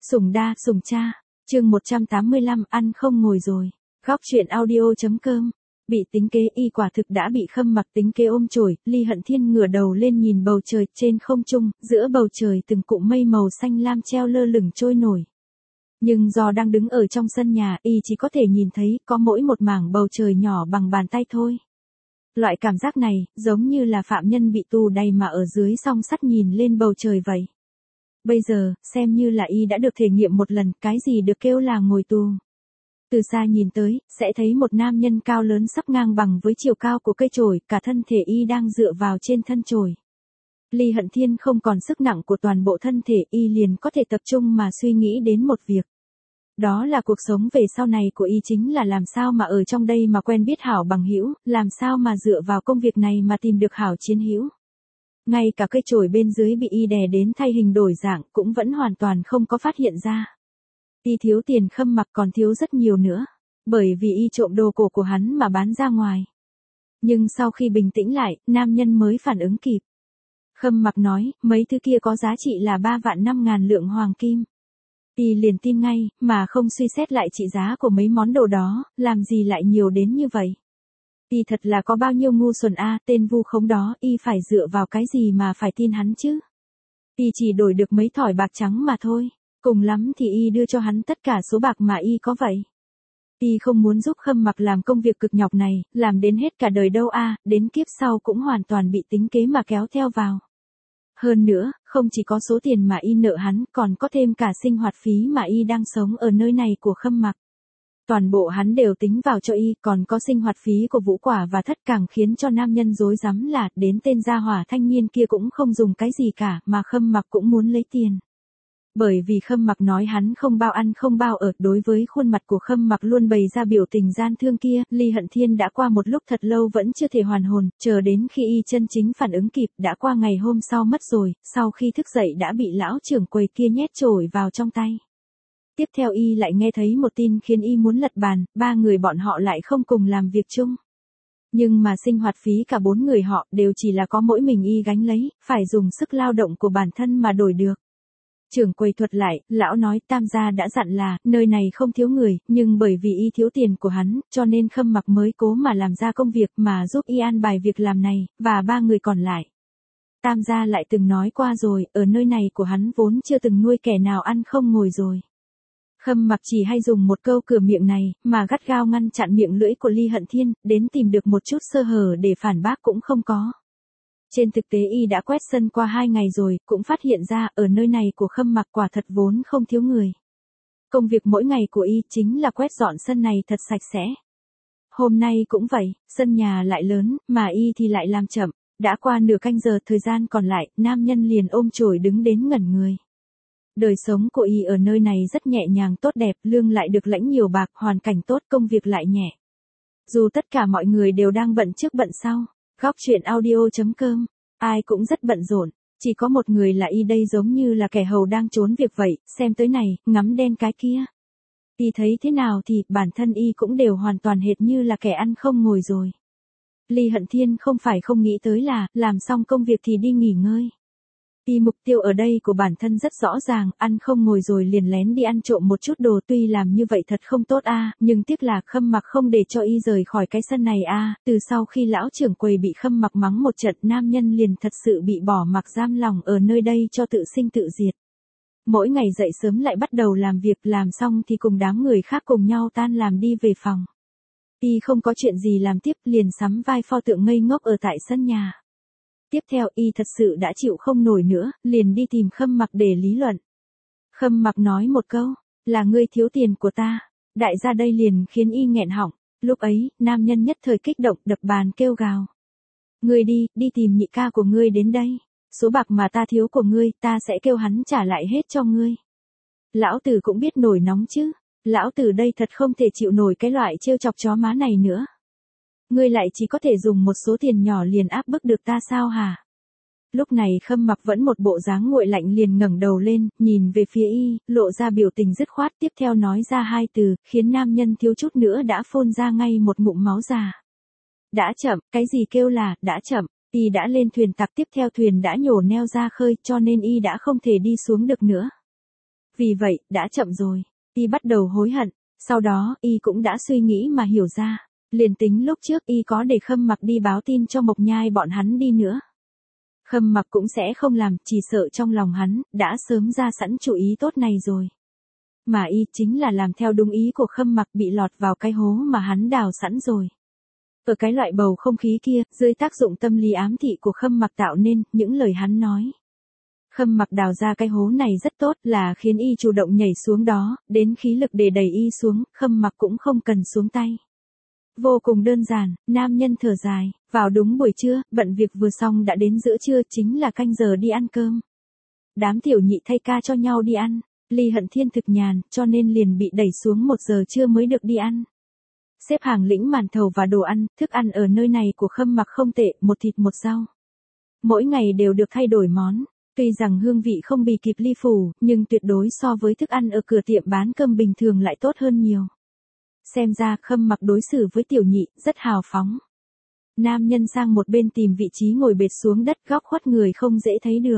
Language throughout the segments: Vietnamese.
Sủng đa, sủng cha. Chương 185, ăn không ngồi rồi. Góc truyện audio.com. Bị tính kế, y quả thực đã bị Khâm Mặc tính kế ôm chổi. Ly Hận Thiên ngửa đầu lên nhìn bầu trời trên không trung, giữa bầu trời từng cụm mây màu xanh lam treo lơ lửng trôi nổi. Nhưng do đang đứng ở trong sân nhà, y chỉ có thể nhìn thấy có mỗi một mảng bầu trời nhỏ bằng bàn tay thôi. Loại cảm giác này, giống như là phạm nhân bị tù đầy mà ở dưới song sắt nhìn lên bầu trời vậy. Bây giờ, xem như là y đã được thể nghiệm một lần cái gì được kêu là ngồi tù. Từ xa nhìn tới, sẽ thấy một nam nhân cao lớn sắp ngang bằng với chiều cao của cây chổi, cả thân thể y đang dựa vào trên thân chổi. Ly Hận Thiên không còn sức nặng của toàn bộ thân thể, y liền có thể tập trung mà suy nghĩ đến một việc. Đó là cuộc sống về sau này của y chính là làm sao mà ở trong đây mà quen biết hảo bằng hữu, làm sao mà dựa vào công việc này mà tìm được hảo chiến hữu. Ngay cả cây chổi bên dưới bị y đè đến thay hình đổi dạng cũng vẫn hoàn toàn không có phát hiện ra. Y thiếu tiền Khâm Mặc còn thiếu rất nhiều nữa, bởi vì y trộm đồ cổ của hắn mà bán ra ngoài. Nhưng sau khi bình tĩnh lại, nam nhân mới phản ứng kịp. Khâm Mặc nói, mấy thứ kia có giá trị là 3.500.000 lượng hoàng kim. Y liền tin ngay, mà không suy xét lại trị giá của mấy món đồ đó, làm gì lại nhiều đến như vậy. Y thật là có bao nhiêu ngu xuẩn a, tên vu khống đó, y phải dựa vào cái gì mà phải tin hắn chứ. Y chỉ đổi được mấy thỏi bạc trắng mà thôi, cùng lắm thì y đưa cho hắn tất cả số bạc mà y có vậy. Y không muốn giúp Khâm Mặc làm công việc cực nhọc này, làm đến hết cả đời đâu a, đến kiếp sau cũng hoàn toàn bị tính kế mà kéo theo vào. Hơn nữa, không chỉ có số tiền mà y nợ hắn, còn có thêm cả sinh hoạt phí mà y đang sống ở nơi này của Khâm Mặc. Toàn bộ hắn đều tính vào cho y, còn có sinh hoạt phí của Vũ Quả và Thất, càng khiến cho nam nhân rối rắm là, đến tên gia hỏa thanh niên kia cũng không dùng cái gì cả, mà Khâm Mặc cũng muốn lấy tiền. Bởi vì Khâm Mặc nói hắn không bao ăn không bao ở, đối với khuôn mặt của Khâm Mặc luôn bày ra biểu tình gian thương kia, Ly Hận Thiên đã qua một lúc thật lâu vẫn chưa thể hoàn hồn, chờ đến khi y chân chính phản ứng kịp, đã qua ngày hôm sau mất rồi, sau khi thức dậy đã bị lão trưởng quầy kia nhét chổi vào trong tay. Tiếp theo y lại nghe thấy một tin khiến y muốn lật bàn, ba người bọn họ lại không cùng làm việc chung. Nhưng mà sinh hoạt phí cả bốn người họ đều chỉ là có mỗi mình y gánh lấy, phải dùng sức lao động của bản thân mà đổi được. Trưởng quầy thuật lại, lão nói Tam gia đã dặn là, nơi này không thiếu người, nhưng bởi vì y thiếu tiền của hắn, cho nên Khâm Mặc mới cố mà làm ra công việc mà giúp y an bài việc làm này, và ba người còn lại. Tam gia lại từng nói qua rồi, ở nơi này của hắn vốn chưa từng nuôi kẻ nào ăn không ngồi rồi. Khâm Mặc chỉ hay dùng một câu cửa miệng này, mà gắt gao ngăn chặn miệng lưỡi của Ly Hận Thiên, đến tìm được một chút sơ hở để phản bác cũng không có. Trên thực tế y đã quét sân qua 2 ngày rồi, cũng phát hiện ra ở nơi này của Khâm Mặc quả thật vốn không thiếu người. Công việc mỗi ngày của y chính là quét dọn sân này thật sạch sẽ. Hôm nay cũng vậy, sân nhà lại lớn, mà y thì lại làm chậm. Đã qua nửa canh giờ thời gian còn lại, nam nhân liền ôm chổi đứng đến ngẩn người. Đời sống của y ở nơi này rất nhẹ nhàng tốt đẹp, lương lại được lãnh nhiều bạc, hoàn cảnh tốt, công việc lại nhẹ. Dù tất cả mọi người đều đang bận trước bận sau. Góc truyện audio.com, ai cũng rất bận rộn, chỉ có một người là y đây giống như là kẻ hầu đang trốn việc vậy, xem tới này, ngắm đen cái kia. Y thấy thế nào thì bản thân y cũng đều hoàn toàn hệt như là kẻ ăn không ngồi rồi. Ly Hận Thiên không phải không nghĩ tới là, làm xong công việc thì đi nghỉ ngơi. Y mục tiêu ở đây của bản thân rất rõ ràng, ăn không ngồi rồi liền lén đi ăn trộm một chút đồ, tuy làm như vậy thật không tốt nhưng tiếc là Khâm Mặc không để cho y rời khỏi cái sân này từ sau khi lão trưởng quầy bị Khâm Mặc mắng một trận, nam nhân liền thật sự bị bỏ mặc giam lòng ở nơi đây cho tự sinh tự diệt. Mỗi ngày dậy sớm lại bắt đầu làm việc, làm xong thì cùng đám người khác cùng nhau tan làm đi về phòng. Y không có chuyện gì làm tiếp, liền sắm vai pho tượng ngây ngốc ở tại sân nhà. Tiếp theo y thật sự đã chịu không nổi nữa, liền đi tìm Khâm Mặc để lý luận. Khâm Mặc nói một câu, là ngươi thiếu tiền của ta. Đại gia đây liền khiến y nghẹn họng, lúc ấy, nam nhân nhất thời kích động đập bàn kêu gào. Ngươi đi tìm nhị ca của ngươi đến đây. Số bạc mà ta thiếu của ngươi, ta sẽ kêu hắn trả lại hết cho ngươi. Lão tử cũng biết nổi nóng chứ. Lão tử đây thật không thể chịu nổi cái loại trêu chọc chó má này nữa. Ngươi lại chỉ có thể dùng một số tiền nhỏ liền áp bức được ta sao hả? Lúc này Khâm Mặc vẫn một bộ dáng nguội lạnh, liền ngẩng đầu lên, nhìn về phía y, lộ ra biểu tình dứt khoát, tiếp theo nói ra hai từ, khiến nam nhân thiếu chút nữa đã phun ra ngay một ngụm máu già. Đã chậm, cái gì kêu là, đã chậm, y đã lên thuyền tặc, tiếp theo thuyền đã nhổ neo ra khơi, cho nên y đã không thể đi xuống được nữa. Vì vậy, đã chậm rồi. Y bắt đầu hối hận. Sau đó, Y cũng đã suy nghĩ mà hiểu ra. Liền tính lúc trước Y có để Khâm Mặc đi báo tin cho Mộc Nhai bọn hắn đi nữa. Khâm Mặc cũng sẽ không làm, chỉ sợ trong lòng hắn, đã sớm ra sẵn chủ ý tốt này rồi. Mà Y chính là làm theo đúng ý của Khâm Mặc, bị lọt vào cái hố mà hắn đào sẵn rồi. Ở cái loại bầu không khí kia, dưới tác dụng tâm lý ám thị của Khâm Mặc tạo nên, những lời hắn nói. Khâm Mặc đào ra cái hố này rất tốt, là khiến Y chủ động nhảy xuống đó, đến khí lực để đẩy Y xuống, Khâm Mặc cũng không cần xuống tay. Vô cùng đơn giản, nam nhân thở dài, vào đúng buổi trưa, bận việc vừa xong đã đến giữa trưa, chính là canh giờ đi ăn cơm. Đám tiểu nhị thay ca cho nhau đi ăn, Ly Hận Thiên thực nhàn, cho nên liền bị đẩy xuống 1 giờ trưa mới được đi ăn. Xếp hàng lĩnh màn thầu và đồ ăn, thức ăn ở nơi này của Khâm Mặc không tệ, 1 thịt 1 rau. Mỗi ngày đều được thay đổi món, tuy rằng hương vị không bì kịp Ly Phủ, nhưng tuyệt đối so với thức ăn ở cửa tiệm bán cơm bình thường lại tốt hơn nhiều. Xem ra Khâm Mặc đối xử với tiểu nhị, rất hào phóng. Nam nhân sang một bên tìm vị trí ngồi bệt xuống đất, góc khuất người không dễ thấy được.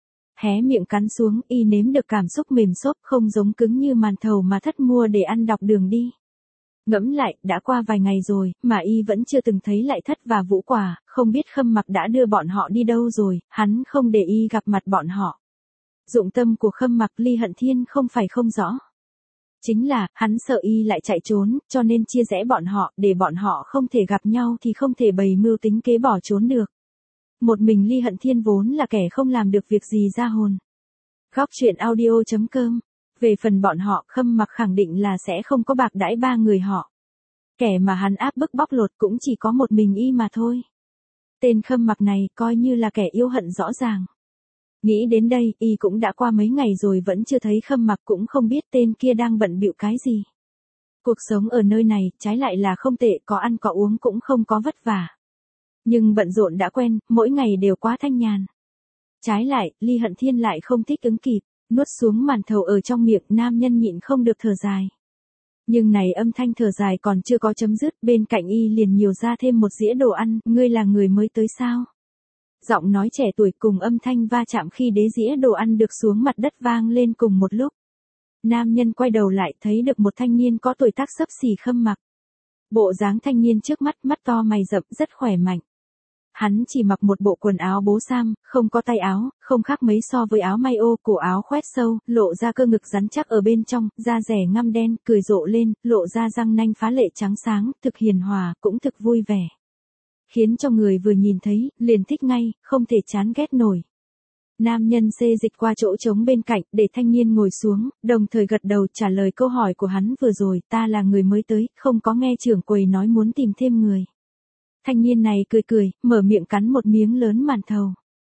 Hé miệng cắn xuống, Y nếm được cảm xúc mềm xốp, không giống cứng như màn thầu mà Thất mua để ăn dọc đường đi. Ngẫm lại, đã qua vài ngày rồi, mà Y vẫn chưa từng thấy lại Thất và Vũ Quả, không biết Khâm Mặc đã đưa bọn họ đi đâu rồi, hắn không để Y gặp mặt bọn họ. Dụng tâm của Khâm Mặc Ly Hận Thiên không phải không rõ. Chính là, hắn sợ Y lại chạy trốn, cho nên chia rẽ bọn họ, để bọn họ không thể gặp nhau thì không thể bày mưu tính kế bỏ trốn được. Một mình Ly Hận Thiên vốn là kẻ không làm được việc gì ra hồn. Góc truyện audio.com. Về phần bọn họ, Khâm Mặc khẳng định là sẽ không có bạc đãi 3 người họ. Kẻ mà hắn áp bức bóc lột cũng chỉ có một mình Y mà thôi. Tên Khâm Mặc này coi như là kẻ yêu hận rõ ràng. Nghĩ đến đây, Y cũng đã qua mấy ngày rồi vẫn chưa thấy Khâm Mặc, cũng không biết tên kia đang bận bịu cái gì. Cuộc sống ở nơi này, trái lại là không tệ, có ăn có uống cũng không có vất vả. Nhưng bận rộn đã quen, mỗi ngày đều quá thanh nhàn. Trái lại, Ly Hận Thiên lại không thích ứng kịp, nuốt xuống màn thầu ở trong miệng, nam nhân nhịn không được thở dài. Nhưng này âm thanh thở dài còn chưa có chấm dứt, bên cạnh Y liền nhiều ra thêm một dĩa đồ ăn, ngươi là người mới tới sao? Giọng nói trẻ tuổi cùng âm thanh va chạm khi đế dĩa đồ ăn được xuống mặt đất vang lên cùng một lúc. Nam nhân quay đầu lại thấy được một thanh niên có tuổi tác xấp xỉ Khâm Mặc. Bộ dáng thanh niên trước mắt, mắt to mày rậm, rất khỏe mạnh. Hắn chỉ mặc một bộ quần áo bố sam, không có tay áo, không khác mấy so với áo may ô, cổ áo khoét sâu, lộ ra cơ ngực rắn chắc ở bên trong, da rẻ ngăm đen, cười rộ lên, lộ ra răng nanh phá lệ trắng sáng, thực hiền hòa, cũng thực vui vẻ. Khiến cho người vừa nhìn thấy, liền thích ngay, không thể chán ghét nổi. Nam nhân xê dịch qua chỗ trống bên cạnh, để thanh niên ngồi xuống, đồng thời gật đầu trả lời câu hỏi của hắn vừa rồi, ta là người mới tới, không có nghe trưởng quầy nói muốn tìm thêm người. Thanh niên này cười cười, mở miệng cắn một miếng lớn màn thầu.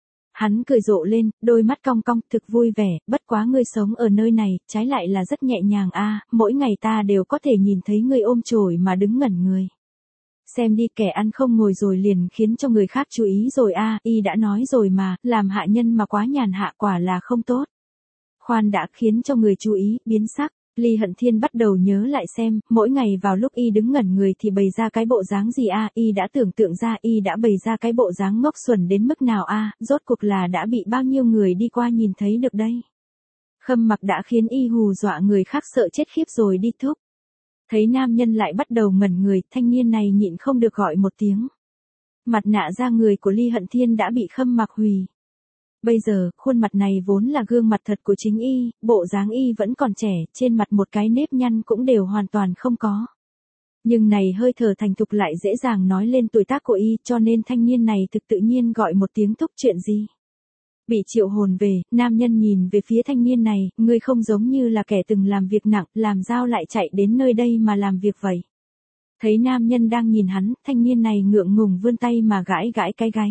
Hắn cười rộ lên, đôi mắt cong cong, thực vui vẻ, bất quá ngươi sống ở nơi này, trái lại là rất nhẹ nhàng a, mỗi ngày ta đều có thể nhìn thấy ngươi ôm chổi mà đứng ngẩn người. Xem đi, kẻ ăn không ngồi rồi liền khiến cho người khác chú ý rồi a, Y đã nói rồi mà, làm hạ nhân mà quá nhàn hạ quả là không tốt. Khoan đã, khiến cho người chú ý, biến sắc. Ly Hận Thiên bắt đầu nhớ lại xem, mỗi ngày vào lúc Y đứng ngẩn người thì bày ra cái bộ dáng gì a, Y đã tưởng tượng ra Y đã bày ra cái bộ dáng ngốc xuẩn đến mức nào a, rốt cuộc là đã bị bao nhiêu người đi qua nhìn thấy được đây. Khâm Mặc đã khiến Y hù dọa người khác sợ chết khiếp rồi đi thúc. Thấy nam nhân lại bắt đầu ngẩn người, thanh niên này nhịn không được gọi một tiếng. Mặt nạ da người của Ly Hận Thiên đã bị Khâm Mặc hủy. Bây giờ, khuôn mặt này vốn là gương mặt thật của chính Y, bộ dáng Y vẫn còn trẻ, trên mặt một cái nếp nhăn cũng đều hoàn toàn không có. Nhưng này hơi thở thành thục lại dễ dàng nói lên tuổi tác của Y, cho nên thanh niên này thực tự nhiên gọi một tiếng thúc. Chuyện gì? Bị triệu hồn về, nam nhân nhìn về phía thanh niên này, ngươi không giống như là kẻ từng làm việc nặng, làm sao lại chạy đến nơi đây mà làm việc vậy? Thấy nam nhân đang nhìn hắn, thanh niên này ngượng ngùng vươn tay mà gãi gãi cái gáy.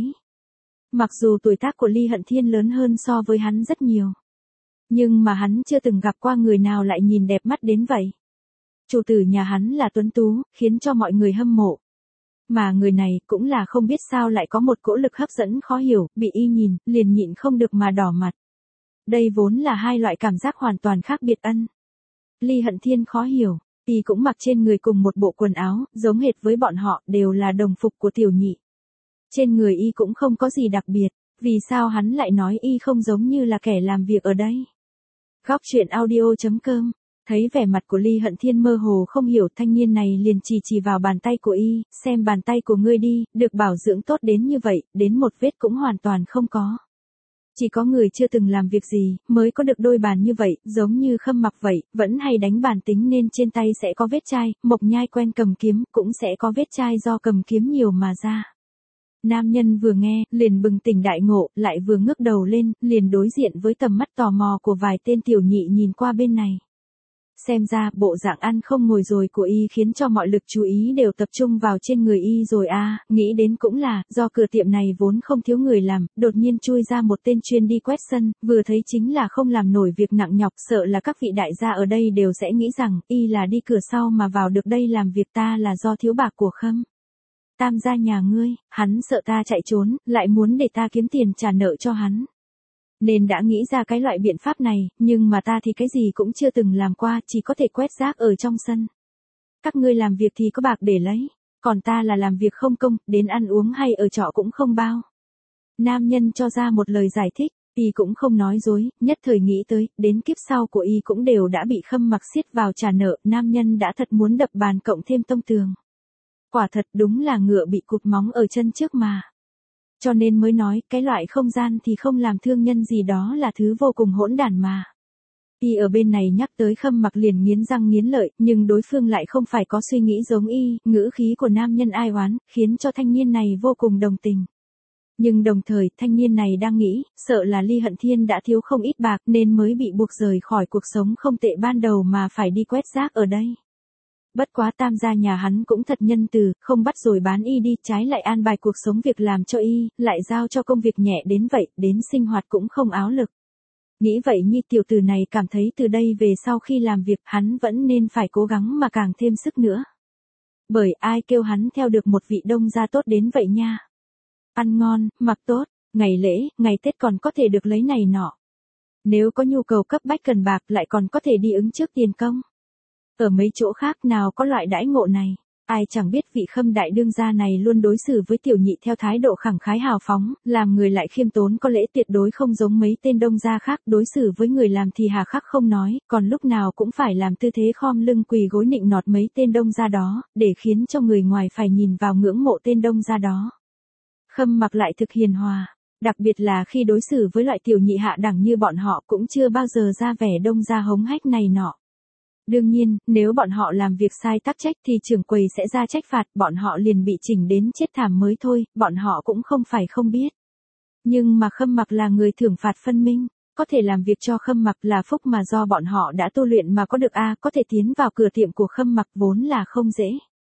Mặc dù tuổi tác của Ly Hận Thiên lớn hơn so với hắn rất nhiều. Nhưng mà hắn chưa từng gặp qua người nào lại nhìn đẹp mắt đến vậy. Chủ tử nhà hắn là tuấn tú, khiến cho mọi người hâm mộ. Mà người này cũng là không biết sao lại có một cỗ lực hấp dẫn khó hiểu, bị Y nhìn, liền nhịn không được mà đỏ mặt. Đây vốn là hai loại cảm giác hoàn toàn khác biệt ân. Ly Hận Thiên khó hiểu, Y cũng mặc trên người cùng một bộ quần áo, giống hệt với bọn họ, đều là đồng phục của tiểu nhị. Trên người Y cũng không có gì đặc biệt, vì sao hắn lại nói Y không giống như là kẻ làm việc ở đây? Góc chuyện audio.com. Thấy vẻ mặt của Ly Hận Thiên mơ hồ không hiểu, thanh niên này liền chỉ vào bàn tay của y, xem bàn tay của ngươi đi, được bảo dưỡng tốt đến như vậy, đến một vết cũng hoàn toàn không có. Chỉ có người chưa từng làm việc gì, mới có được đôi bàn như vậy, giống như Khâm Mặc vậy, vẫn hay đánh bàn tính nên trên tay sẽ có vết chai, Mộc Nhai quen cầm kiếm, cũng sẽ có vết chai do cầm kiếm nhiều mà ra. Nam nhân vừa nghe, liền bừng tỉnh đại ngộ, lại vừa ngước đầu lên, liền đối diện với tầm mắt tò mò của vài tên tiểu nhị nhìn qua bên này. Xem ra, bộ dạng ăn không ngồi rồi của y khiến cho mọi lực chú ý đều tập trung vào trên người y rồi à, nghĩ đến cũng là, do cửa tiệm này vốn không thiếu người làm, đột nhiên chui ra một tên chuyên đi quét sân, vừa thấy chính là không làm nổi việc nặng nhọc, sợ là các vị đại gia ở đây đều sẽ nghĩ rằng, y là đi cửa sau mà vào được đây làm việc, ta là do thiếu bạc của Khâm Tam gia nhà ngươi, hắn sợ ta chạy trốn, lại muốn để ta kiếm tiền trả nợ cho hắn. Nên đã nghĩ ra cái loại biện pháp này, nhưng mà ta thì cái gì cũng chưa từng làm qua, chỉ có thể quét rác ở trong sân. Các ngươi làm việc thì có bạc để lấy, còn ta là làm việc không công, đến ăn uống hay ở trọ cũng không bao. Nam nhân cho ra một lời giải thích, y cũng không nói dối, nhất thời nghĩ tới, đến kiếp sau của y cũng đều đã bị Khâm Mặc siết vào trả nợ, nam nhân đã thật muốn đập bàn cộng thêm tông tường. Quả thật đúng là ngựa bị cụt móng ở chân trước mà. Cho nên mới nói, cái loại không gian thì không làm thương nhân gì đó là thứ vô cùng hỗn đản mà. Y ở bên này nhắc tới Khâm Mặc liền nghiến răng nghiến lợi, nhưng đối phương lại không phải có suy nghĩ giống y, ngữ khí của nam nhân ai oán, khiến cho thanh niên này vô cùng đồng tình. Nhưng đồng thời, thanh niên này đang nghĩ, sợ là Ly Hận Thiên đã thiếu không ít bạc nên mới bị buộc rời khỏi cuộc sống không tệ ban đầu mà phải đi quét rác ở đây. Bất quá Tam gia nhà hắn cũng thật nhân từ, không bắt rồi bán y đi, trái lại an bài cuộc sống việc làm cho y, lại giao cho công việc nhẹ đến vậy, đến sinh hoạt cũng không áo lực. Nghĩ vậy Nhi tiểu tử này cảm thấy từ đây về sau khi làm việc hắn vẫn nên phải cố gắng mà càng thêm sức nữa. Bởi ai kêu hắn theo được một vị đông gia tốt đến vậy nha. Ăn ngon, mặc tốt, ngày lễ, ngày Tết còn có thể được lấy này nọ. Nếu có nhu cầu cấp bách cần bạc lại còn có thể đi ứng trước tiền công. Ở mấy chỗ khác nào có loại đãi ngộ này, ai chẳng biết vị Khâm đại đương gia này luôn đối xử với tiểu nhị theo thái độ khẳng khái hào phóng, làm người lại khiêm tốn có lễ tuyệt đối không giống mấy tên đông gia khác, đối xử với người làm thì hà khắc không nói, còn lúc nào cũng phải làm tư thế khom lưng quỳ gối nịnh nọt mấy tên đông gia đó, để khiến cho người ngoài phải nhìn vào ngưỡng mộ tên đông gia đó. Khâm Mặc lại thực hiền hòa, đặc biệt là khi đối xử với loại tiểu nhị hạ đẳng như bọn họ cũng chưa bao giờ ra vẻ đông gia hống hách này nọ. Đương nhiên, nếu bọn họ làm việc sai tắc trách thì trưởng quầy sẽ ra trách phạt, bọn họ liền bị chỉnh đến chết thảm mới thôi, bọn họ cũng không phải không biết. Nhưng mà Khâm Mặc là người thưởng phạt phân minh, có thể làm việc cho Khâm Mặc là phúc mà do bọn họ đã tu luyện mà có được có thể tiến vào cửa tiệm của Khâm Mặc vốn là không dễ.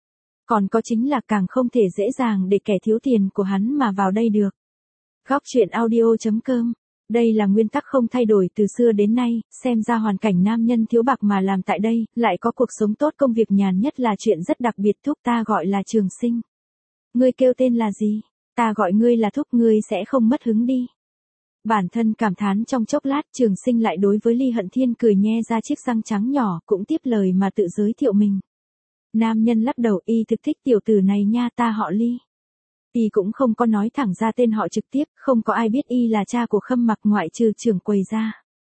Còn có chính là càng không thể dễ dàng để kẻ thiếu tiền của hắn mà vào đây được. Góc chuyện audio.com. Đây là nguyên tắc không thay đổi từ xưa đến nay, xem ra hoàn cảnh nam nhân thiếu bạc mà làm tại đây, lại có cuộc sống tốt công việc nhàn nhất là chuyện rất đặc biệt. Thúc ta gọi là Trường Sinh. Ngươi kêu tên là gì? Ta gọi ngươi là Thúc, ngươi sẽ không mất hứng đi. Bản thân cảm thán trong chốc lát, Trường Sinh lại đối với Ly Hận Thiên cười nhe ra chiếc răng trắng nhỏ, cũng tiếp lời mà tự giới thiệu mình. Nam nhân lắc đầu, y thực thích tiểu tử này nha, ta họ Ly. Y cũng không có nói thẳng ra tên họ trực tiếp, không có ai biết y là cha của Khâm Mặc ngoại trừ trưởng quầy ra.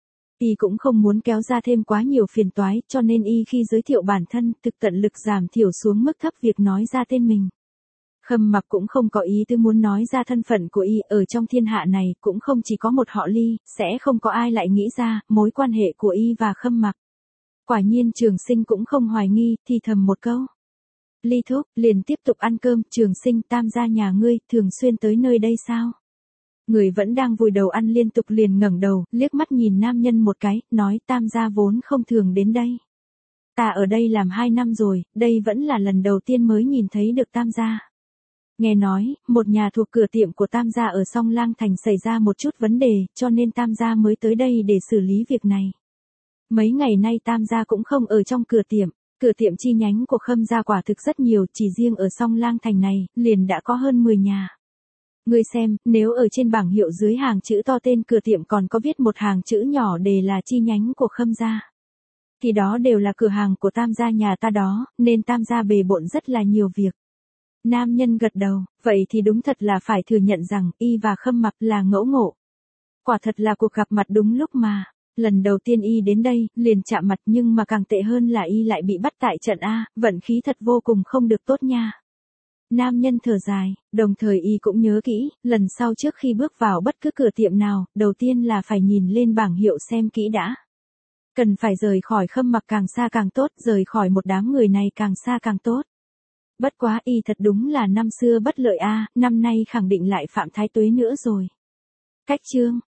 Y cũng không muốn kéo ra thêm quá nhiều phiền toái, cho nên y khi giới thiệu bản thân, thực tận lực giảm thiểu xuống mức thấp việc nói ra tên mình. Khâm Mặc cũng không có ý tư muốn nói ra thân phận của y, ở trong thiên hạ này cũng không chỉ có một họ Ly, sẽ không có ai lại nghĩ ra mối quan hệ của y và Khâm Mặc. Quả nhiên Trường Sinh cũng không hoài nghi, thì thầm một câu. Ly thúc, liền tiếp tục ăn cơm. Trường Sinh, Tam gia nhà ngươi thường xuyên tới nơi đây sao? Người vẫn đang vùi đầu ăn liên tục liền ngẩng đầu, liếc mắt nhìn nam nhân một cái, nói Tam gia vốn không thường đến đây. Ta ở đây làm 2 năm rồi, đây vẫn là lần đầu tiên mới nhìn thấy được Tam gia. Nghe nói, một nhà thuộc cửa tiệm của Tam gia ở Song Lang Thành xảy ra một chút vấn đề, cho nên Tam gia mới tới đây để xử lý việc này. Mấy ngày nay Tam gia cũng không ở trong cửa tiệm. Cửa tiệm chi nhánh của Khâm gia quả thực rất nhiều, chỉ riêng ở Song Lang Thành này, liền đã có hơn 10 nhà. Ngươi xem, nếu ở trên bảng hiệu dưới hàng chữ to tên cửa tiệm còn có viết một hàng chữ nhỏ đề là chi nhánh của Khâm gia, thì đó đều là cửa hàng của Tam gia nhà ta đó, nên Tam gia bề bộn rất là nhiều việc. Nam nhân gật đầu, vậy thì đúng thật là phải thừa nhận rằng, y và Khâm Mặc là ngẫu ngộ. Quả thật là cuộc gặp mặt đúng lúc mà. Lần đầu tiên y đến đây, liền chạm mặt nhưng mà càng tệ hơn là y lại bị bắt tại trận A, vận khí thật vô cùng không được tốt nha. Nam nhân thở dài, đồng thời y cũng nhớ kỹ, lần sau trước khi bước vào bất cứ cửa tiệm nào, đầu tiên là phải nhìn lên bảng hiệu xem kỹ đã. Cần phải rời khỏi Khâm Mặc càng xa càng tốt, rời khỏi một đám người này càng xa càng tốt. Bất quá y thật đúng là năm xưa bất lợi a, năm nay khẳng định lại phạm thái tuế nữa rồi. Cách chương